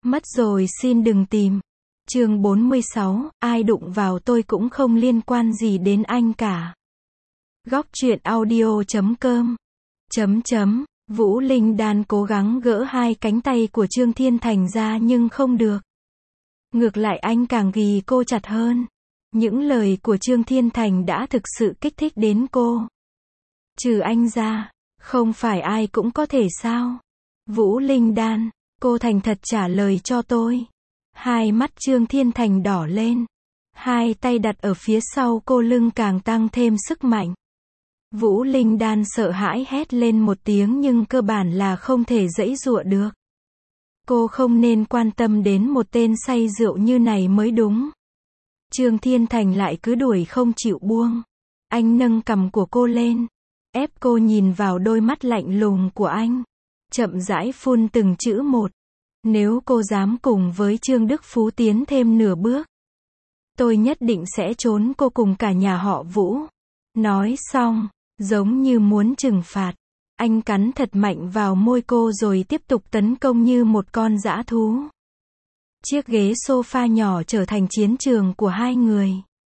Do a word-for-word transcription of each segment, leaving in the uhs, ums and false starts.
Mất rồi xin đừng tìm. Chương bốn mươi sáu, ai đụng vào tôi cũng không liên quan gì đến anh cả. Góc truyện audio chấm com. Chấm chấm, Vũ Linh Đan cố gắng gỡ hai cánh tay của Trương Thiên Thành ra nhưng không được. Ngược lại anh càng ghì cô chặt hơn. Những lời của Trương Thiên Thành đã thực sự kích thích đến cô. Trừ anh ra, không phải ai cũng có thể sao? Vũ Linh Đan, cô thành thật trả lời cho tôi. Hai mắt Trương Thiên Thành đỏ lên. Hai tay đặt ở phía sau cô lưng càng tăng thêm sức mạnh. Vũ Linh Đan sợ hãi hét lên một tiếng nhưng cơ bản là không thể giãy giụa được. Cô không nên quan tâm đến một tên say rượu như này mới đúng. Trương Thiên Thành lại cứ đuổi không chịu buông. Anh nâng cằm của cô lên, ép cô nhìn vào đôi mắt lạnh lùng của anh. Chậm rãi phun từng chữ một. Nếu cô dám cùng với Trương Đức Phú tiến thêm nửa bước, tôi nhất định sẽ trốn cô cùng cả nhà họ Vũ. Nói xong, giống như muốn trừng phạt, anh cắn thật mạnh vào môi cô rồi tiếp tục tấn công như một con dã thú. Chiếc ghế sofa nhỏ trở thành chiến trường của hai người.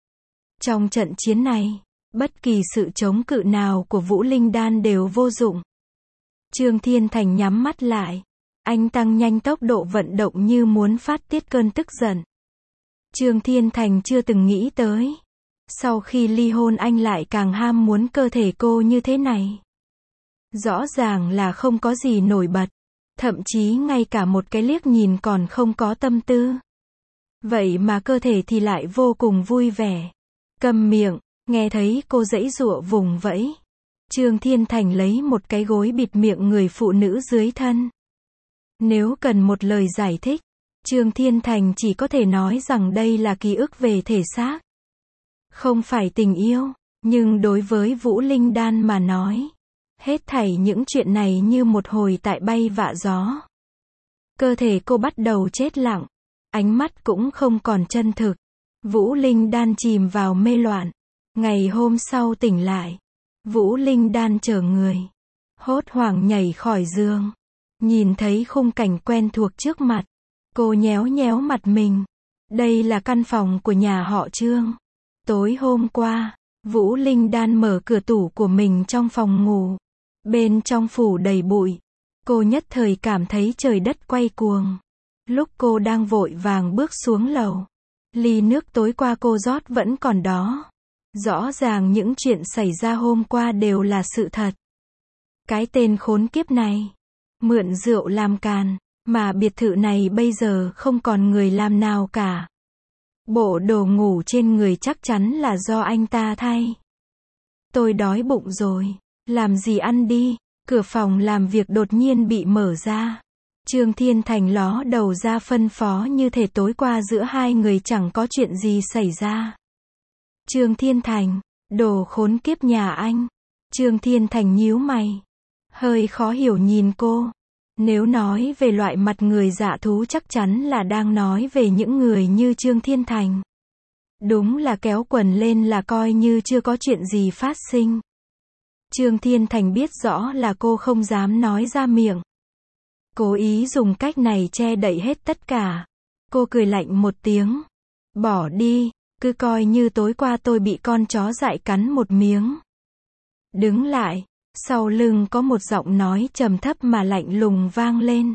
Trong trận chiến này, bất kỳ sự chống cự nào của Vũ Linh Đan đều vô dụng. Trương Thiên Thành nhắm mắt lại. Anh tăng nhanh tốc độ vận động như muốn phát tiết cơn tức giận. Trương Thiên Thành chưa từng nghĩ tới. Sau khi ly hôn anh lại càng ham muốn cơ thể cô như thế này. Rõ ràng là không có gì nổi bật. Thậm chí ngay cả một cái liếc nhìn còn không có tâm tư. Vậy mà cơ thể thì lại vô cùng vui vẻ. Câm miệng, nghe thấy cô giãy giụa vùng vẫy. Trương Thiên Thành lấy một cái gối bịt miệng người phụ nữ dưới thân. Nếu cần một lời giải thích, Trương Thiên Thành chỉ có thể nói rằng đây là ký ức về thể xác. Không phải tình yêu, nhưng đối với Vũ Linh Đan mà nói, hết thảy những chuyện này như một hồi tại bay vạ gió. Cơ thể cô bắt đầu chết lặng, ánh mắt cũng không còn chân thực. Vũ Linh Đan chìm vào mê loạn. Ngày hôm sau tỉnh lại, Vũ Linh Đan chở người, hốt hoảng nhảy khỏi giường. Nhìn thấy khung cảnh quen thuộc trước mặt, cô nhéo nhéo mặt mình. Đây là căn phòng của nhà họ Trương. Tối hôm qua, Vũ Linh Đan mở cửa tủ của mình trong phòng ngủ. Bên trong phủ đầy bụi. Cô nhất thời cảm thấy trời đất quay cuồng. Lúc cô đang vội vàng bước xuống lầu, ly nước tối qua cô rót vẫn còn đó. Rõ ràng những chuyện xảy ra hôm qua đều là sự thật. Cái tên khốn kiếp này, mượn rượu làm càn, mà biệt thự này bây giờ không còn người làm nào cả. Bộ đồ ngủ trên người chắc chắn là do anh ta thay. Tôi đói bụng rồi, làm gì ăn đi. Cửa phòng làm việc đột nhiên bị mở ra. Trương Thiên Thành ló đầu ra phân phó như thể tối qua giữa hai người chẳng có chuyện gì xảy ra. Trương Thiên Thành, đồ khốn kiếp nhà anh. Trương Thiên Thành nhíu mày, hơi khó hiểu nhìn cô. Nếu nói về loại mặt người dạ thú chắc chắn là đang nói về những người như Trương Thiên Thành. Đúng là kéo quần lên là coi như chưa có chuyện gì phát sinh. Trương Thiên Thành biết rõ là cô không dám nói ra miệng. Cố ý dùng cách này che đậy hết tất cả. Cô cười lạnh một tiếng. Bỏ đi, cứ coi như tối qua tôi bị con chó dại cắn một miếng. Đứng lại. Sau lưng có một giọng nói trầm thấp mà lạnh lùng vang lên.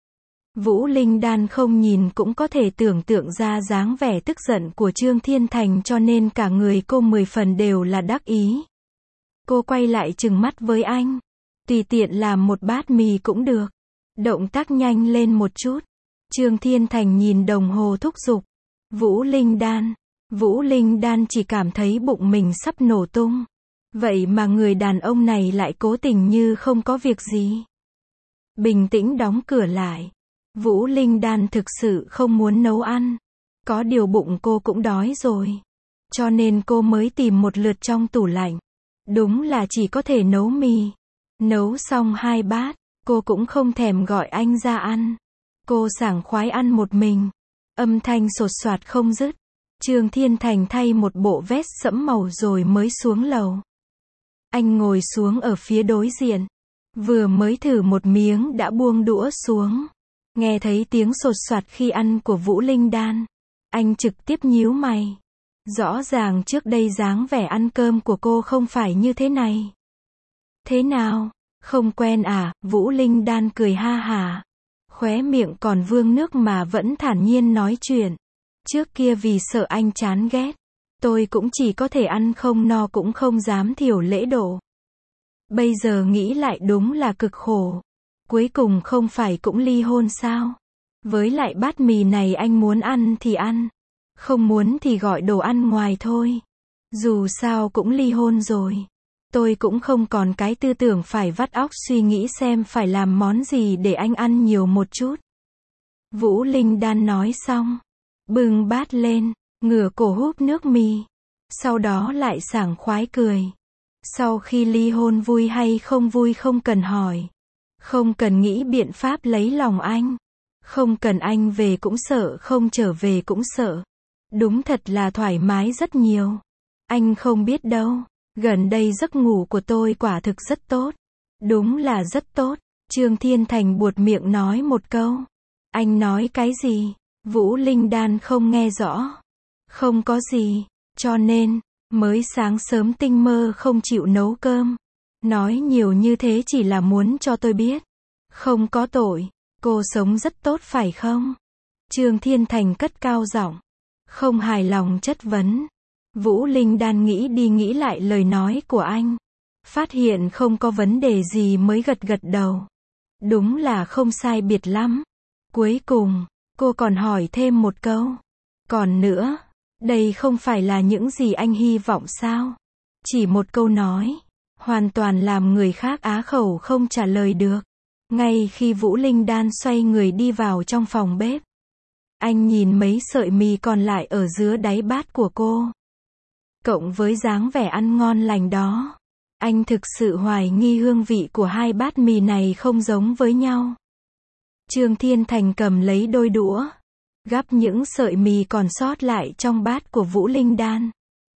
Vũ Linh Đan không nhìn cũng có thể tưởng tượng ra dáng vẻ tức giận của Trương Thiên Thành cho nên cả người cô mười phần đều là đắc ý. Cô quay lại trừng mắt với anh. Tùy tiện làm một bát mì cũng được. Động tác nhanh lên một chút. Trương Thiên Thành nhìn đồng hồ thúc giục. Vũ Linh Đan. Vũ Linh Đan chỉ cảm thấy bụng mình sắp nổ tung. Vậy mà người đàn ông này lại cố tình như không có việc gì. Bình tĩnh đóng cửa lại. Vũ Linh Đan thực sự không muốn nấu ăn. Có điều bụng cô cũng đói rồi. Cho nên cô mới tìm một lượt trong tủ lạnh. Đúng là chỉ có thể nấu mì. Nấu xong hai bát, cô cũng không thèm gọi anh ra ăn. Cô sảng khoái ăn một mình. Âm thanh sột soạt không dứt. Trương Thiên Thành thay một bộ vest sẫm màu rồi mới xuống lầu. Anh ngồi xuống ở phía đối diện. Vừa mới thử một miếng đã buông đũa xuống. Nghe thấy tiếng sột soạt khi ăn của Vũ Linh Đan, anh trực tiếp nhíu mày. Rõ ràng trước đây dáng vẻ ăn cơm của cô không phải như thế này. Thế nào, không quen à? Vũ Linh Đan cười ha hả. Khóe miệng còn vương nước mà vẫn thản nhiên nói chuyện. Trước kia vì sợ anh chán ghét, tôi cũng chỉ có thể ăn không no cũng không dám thiểu lễ độ. Bây giờ nghĩ lại đúng là cực khổ. Cuối cùng không phải cũng ly hôn sao? Với lại bát mì này anh muốn ăn thì ăn, không muốn thì gọi đồ ăn ngoài thôi. Dù sao cũng ly hôn rồi. Tôi cũng không còn cái tư tưởng phải vắt óc suy nghĩ xem phải làm món gì để anh ăn nhiều một chút. Vũ Linh Đan nói xong, bưng bát lên, ngửa cổ húp nước mì. Sau đó lại sảng khoái cười. Sau khi ly hôn vui hay không vui không cần hỏi. Không cần nghĩ biện pháp lấy lòng anh. Không cần anh về cũng sợ, không trở về cũng sợ. Đúng thật là thoải mái rất nhiều. Anh không biết đâu. Gần đây giấc ngủ của tôi quả thực rất tốt. Đúng là rất tốt. Trương Thiên Thành buột miệng nói một câu. Anh nói cái gì? Vũ Linh Đan không nghe rõ. Không có gì. Cho nên, mới sáng sớm tinh mơ không chịu nấu cơm. Nói nhiều như thế chỉ là muốn cho tôi biết. Không có tội. Cô sống rất tốt phải không? Trương Thiên Thành cất cao giọng. Không hài lòng chất vấn. Vũ Linh Đan nghĩ đi nghĩ lại lời nói của anh. Phát hiện không có vấn đề gì mới gật gật đầu. Đúng là không sai biệt lắm. Cuối cùng, cô còn hỏi thêm một câu. Còn nữa, đây không phải là những gì anh hy vọng sao? Chỉ một câu nói, hoàn toàn làm người khác á khẩu không trả lời được. Ngay khi Vũ Linh Đan xoay người đi vào trong phòng bếp, anh nhìn mấy sợi mì còn lại ở dưới đáy bát của cô. Cộng với dáng vẻ ăn ngon lành đó, anh thực sự hoài nghi hương vị của hai bát mì này không giống với nhau. Trương Thiên Thành cầm lấy đôi đũa, gắp những sợi mì còn sót lại trong bát của Vũ Linh Đan.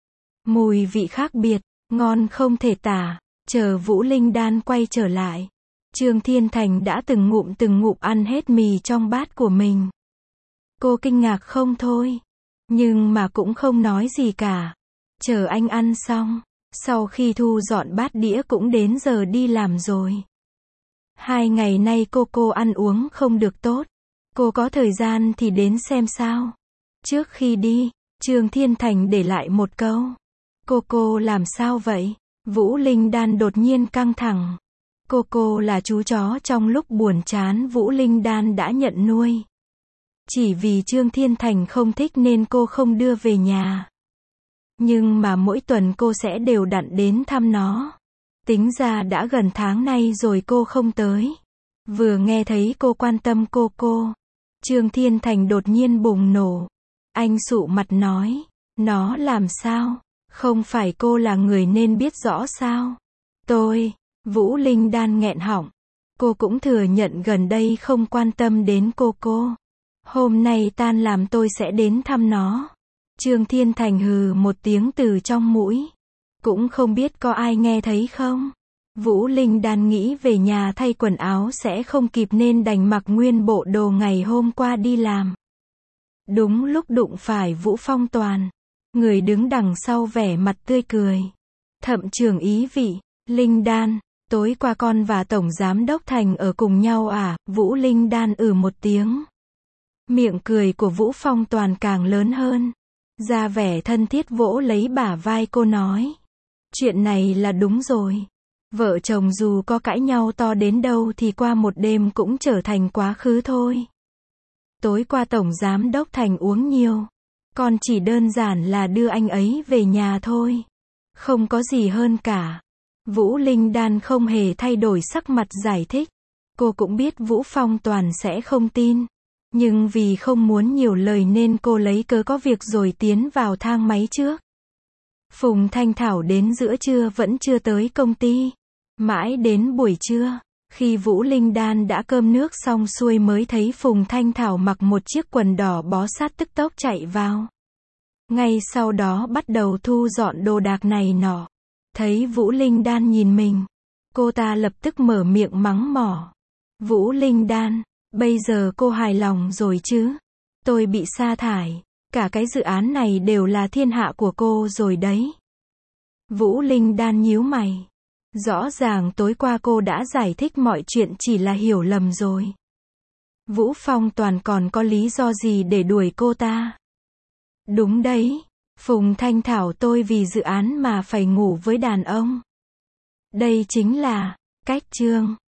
Mùi vị khác biệt, ngon không thể tả. Chờ Vũ Linh Đan quay trở lại, Trương Thiên Thành đã từng ngụm từng ngụm ăn hết mì trong bát của mình. Cô kinh ngạc không thôi, nhưng mà cũng không nói gì cả. Chờ anh ăn xong, sau khi thu dọn bát đĩa cũng đến giờ đi làm rồi. Hai ngày nay cô cô ăn uống không được tốt. Cô có thời gian thì đến xem sao. Trước khi đi, Trương Thiên Thành để lại một câu. Cô cô làm sao vậy? Vũ Linh Đan đột nhiên căng thẳng. Cô cô là chú chó trong lúc buồn chán Vũ Linh Đan đã nhận nuôi. Chỉ vì Trương Thiên Thành không thích nên cô không đưa về nhà. Nhưng mà mỗi tuần cô sẽ đều đặn đến thăm nó. Tính ra đã gần tháng nay rồi cô không tới. Vừa nghe thấy cô quan tâm cô cô, Trương Thiên Thành đột nhiên bùng nổ. Anh sụ mặt nói, nó làm sao? Không phải cô là người nên biết rõ sao? Tôi, Vũ Linh Đan nghẹn họng. Cô cũng thừa nhận gần đây không quan tâm đến cô cô. Hôm nay tan làm tôi sẽ đến thăm nó. Trương Thiên Thành hừ một tiếng từ trong mũi. Cũng không biết có ai nghe thấy không? Vũ Linh Đan nghĩ về nhà thay quần áo sẽ không kịp nên đành mặc nguyên bộ đồ ngày hôm qua đi làm. Đúng lúc đụng phải Vũ Phong Toàn. Người đứng đằng sau vẻ mặt tươi cười. Thậm trưởng ý vị, Linh Đan, tối qua con và Tổng Giám Đốc Thành ở cùng nhau à? Vũ Linh Đan ừ một tiếng. Miệng cười của Vũ Phong Toàn càng lớn hơn. Ra vẻ thân thiết vỗ lấy bả vai cô nói. Chuyện này là đúng rồi. Vợ chồng dù có cãi nhau to đến đâu thì qua một đêm cũng trở thành quá khứ thôi. Tối qua Tổng Giám Đốc Thành uống nhiều. Con chỉ đơn giản là đưa anh ấy về nhà thôi. Không có gì hơn cả. Vũ Linh Đan không hề thay đổi sắc mặt giải thích. Cô cũng biết Vũ Phong Toàn sẽ không tin. Nhưng vì không muốn nhiều lời nên cô lấy cớ có việc rồi tiến vào thang máy trước. Phùng Thanh Thảo đến giữa trưa vẫn chưa tới công ty. Mãi đến buổi trưa, khi Vũ Linh Đan đã cơm nước xong xuôi mới thấy Phùng Thanh Thảo mặc một chiếc quần đỏ bó sát tức tốc chạy vào. Ngay sau đó bắt đầu thu dọn đồ đạc này nọ. Thấy Vũ Linh Đan nhìn mình, cô ta lập tức mở miệng mắng mỏ. Vũ Linh Đan, Bây giờ cô hài lòng rồi chứ? Tôi bị sa thải. Cả cái dự án này đều là thiên hạ của cô rồi đấy. Vũ Linh đan nhíu mày. Rõ ràng tối qua cô đã giải thích mọi chuyện chỉ là hiểu lầm rồi. Vũ Phong Toàn còn có lý do gì để đuổi cô ta? Đúng đấy. Phùng Thanh Thảo tôi vì dự án mà phải ngủ với đàn ông. Đây chính là cách chương.